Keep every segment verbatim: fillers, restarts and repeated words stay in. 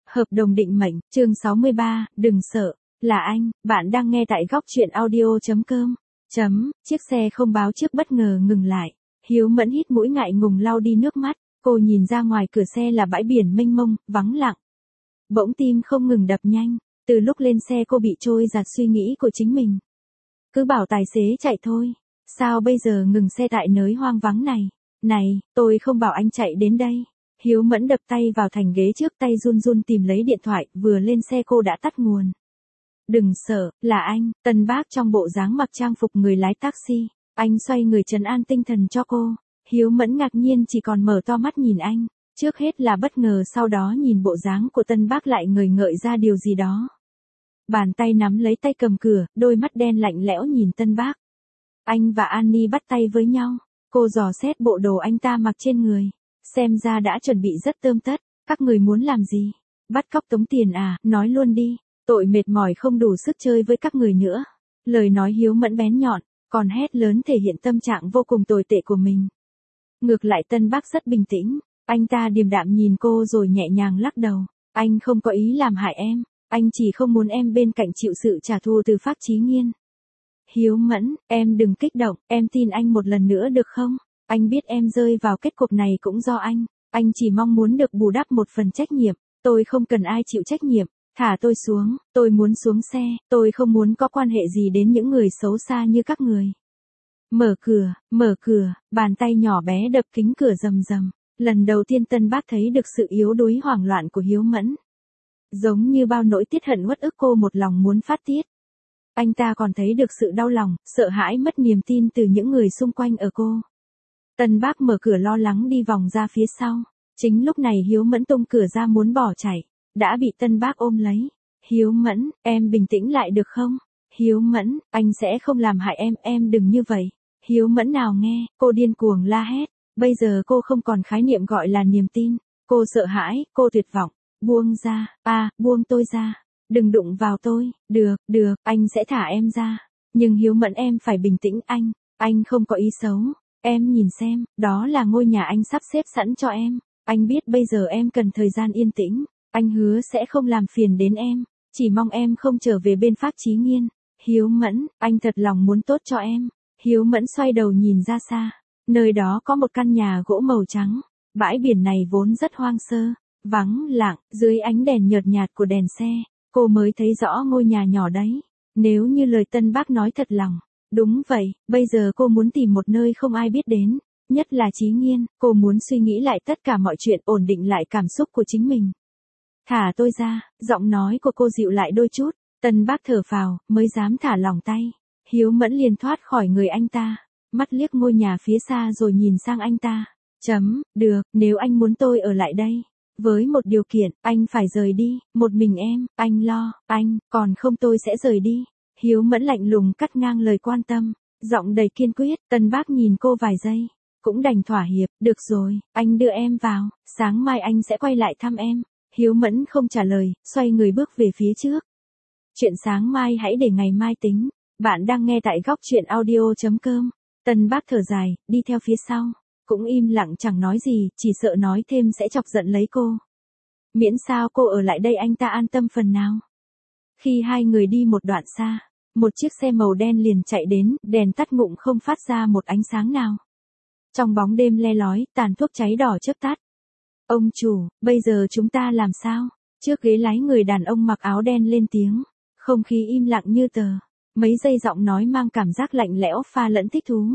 Hợp đồng định mệnh, chương sáu mươi ba, đừng sợ, là anh, bạn đang nghe tại góc truyện audio.com. Chấm, chiếc xe không báo trước bất ngờ ngừng lại. Hiếu Mẫn hít mũi ngại ngùng lau đi nước mắt, cô nhìn ra ngoài cửa xe là bãi biển mênh mông, vắng lặng. Bỗng tim không ngừng đập nhanh, từ lúc lên xe cô bị trôi giạt suy nghĩ của chính mình. Cứ bảo tài xế chạy thôi, sao bây giờ ngừng xe tại nơi hoang vắng này? Này, tôi không bảo anh chạy đến đây. Hiếu Mẫn đập tay vào thành ghế trước, tay run run tìm lấy điện thoại, vừa lên xe cô đã tắt nguồn. Đừng sợ, là anh, Tân Bác trong bộ dáng mặc trang phục người lái taxi. Anh xoay người trấn an tinh thần cho cô. Hiếu Mẫn ngạc nhiên chỉ còn mở to mắt nhìn anh. Trước hết là bất ngờ, sau đó nhìn bộ dáng của Tân Bác lại ngời ngợi ra điều gì đó. Bàn tay nắm lấy tay cầm cửa, đôi mắt đen lạnh lẽo nhìn Tân Bác. Anh và Annie bắt tay với nhau. Cô dò xét bộ đồ anh ta mặc trên người. Xem ra đã chuẩn bị rất tươm tất. Các người muốn làm gì? Bắt cóc tống tiền à? Nói luôn đi. Tội mệt mỏi không đủ sức chơi với các người nữa. Lời nói Hiếu Mẫn bén nhọn, còn hét lớn thể hiện tâm trạng vô cùng tồi tệ của mình. Ngược lại Tân Bác rất bình tĩnh. Anh ta điềm đạm nhìn cô rồi nhẹ nhàng lắc đầu. Anh không có ý làm hại em. Anh chỉ không muốn em bên cạnh chịu sự trả thù từ Phác Chí Nghiên. Hiếu Mẫn, em đừng kích động, em tin anh một lần nữa được không? Anh biết em rơi vào kết cục này cũng do anh. Anh chỉ mong muốn được bù đắp một phần trách nhiệm. Tôi không cần ai chịu trách nhiệm. Thả tôi xuống, tôi muốn xuống xe. Tôi không muốn có quan hệ gì đến những người xấu xa như các người. Mở cửa, mở cửa, bàn tay nhỏ bé đập kính cửa rầm rầm. Lần đầu tiên Tân Bác thấy được sự yếu đuối hoảng loạn của Hiếu Mẫn. Giống như bao nỗi tiết hận uất ức cô một lòng muốn phát tiết. Anh ta còn thấy được sự đau lòng, sợ hãi mất niềm tin từ những người xung quanh ở cô. Tân Bác mở cửa lo lắng đi vòng ra phía sau. Chính lúc này Hiếu Mẫn tung cửa ra muốn bỏ chạy. Đã bị Tân Bác ôm lấy. Hiếu Mẫn, em bình tĩnh lại được không? Hiếu Mẫn, anh sẽ không làm hại em, em đừng như vậy. Hiếu Mẫn nào nghe, cô điên cuồng la hét. Bây giờ cô không còn khái niệm gọi là niềm tin. Cô sợ hãi, cô tuyệt vọng. Buông ra, à, buông tôi ra. Đừng đụng vào tôi, được, được, anh sẽ thả em ra. Nhưng Hiếu Mẫn em phải bình tĩnh anh, anh không có ý xấu. Em nhìn xem, đó là ngôi nhà anh sắp xếp sẵn cho em. Anh biết bây giờ em cần thời gian yên tĩnh. Anh hứa sẽ không làm phiền đến em. Chỉ mong em không trở về bên Phác Chí Nghiên. Hiếu Mẫn, anh thật lòng muốn tốt cho em. Hiếu Mẫn xoay đầu nhìn ra xa. Nơi đó có một căn nhà gỗ màu trắng. Bãi biển này vốn rất hoang sơ, vắng lặng, dưới ánh đèn nhợt nhạt của đèn xe. Cô mới thấy rõ ngôi nhà nhỏ đấy. Nếu như lời Tân Bác nói thật lòng. Đúng vậy, bây giờ cô muốn tìm một nơi không ai biết đến. Nhất là Chí Nghiên, cô muốn suy nghĩ lại tất cả mọi chuyện, ổn định lại cảm xúc của chính mình. Thả tôi ra, giọng nói của cô dịu lại đôi chút. Tân Bác thở phào, mới dám thả lỏng tay. Hiếu Mẫn liền thoát khỏi người anh ta. Mắt liếc ngôi nhà phía xa rồi nhìn sang anh ta. Chấm, được, nếu anh muốn tôi ở lại đây. Với một điều kiện, anh phải rời đi, một mình em, anh lo, anh, còn không tôi sẽ rời đi. Hiếu Mẫn lạnh lùng cắt ngang lời quan tâm, giọng đầy kiên quyết. Tân Bác nhìn cô vài giây, cũng đành thỏa hiệp, được rồi, anh đưa em vào, sáng mai anh sẽ quay lại thăm em. Hiếu Mẫn không trả lời, xoay người bước về phía trước. Chuyện sáng mai hãy để ngày mai tính. Bạn đang nghe tại góc truyện audio.com. Tân Bác thở dài, đi theo phía sau. Cũng im lặng chẳng nói gì, chỉ sợ nói thêm sẽ chọc giận lấy cô. Miễn sao cô ở lại đây anh ta an tâm phần nào. Khi hai người đi một đoạn xa, một chiếc xe màu đen liền chạy đến, đèn tắt ngụm không phát ra một ánh sáng nào. Trong bóng đêm le lói, tàn thuốc cháy đỏ chớp tắt. Ông chủ, bây giờ chúng ta làm sao? Trước ghế lái người đàn ông mặc áo đen lên tiếng. Không khí im lặng như tờ. Mấy giây giọng nói mang cảm giác lạnh lẽo pha lẫn thích thú.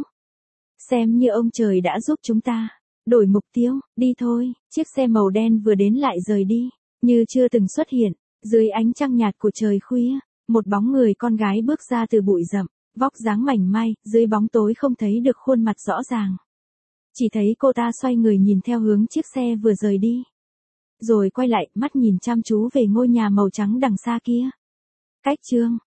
Xem như ông trời đã giúp chúng ta. Đổi mục tiêu, đi thôi. Chiếc xe màu đen vừa đến lại rời đi. Như chưa từng xuất hiện. Dưới ánh trăng nhạt của trời khuya, một bóng người con gái bước ra từ bụi rậm. Vóc dáng mảnh mai, dưới bóng tối không thấy được khuôn mặt rõ ràng. Chỉ thấy cô ta xoay người nhìn theo hướng chiếc xe vừa rời đi. Rồi quay lại, mắt nhìn chăm chú về ngôi nhà màu trắng đằng xa kia. Cách chương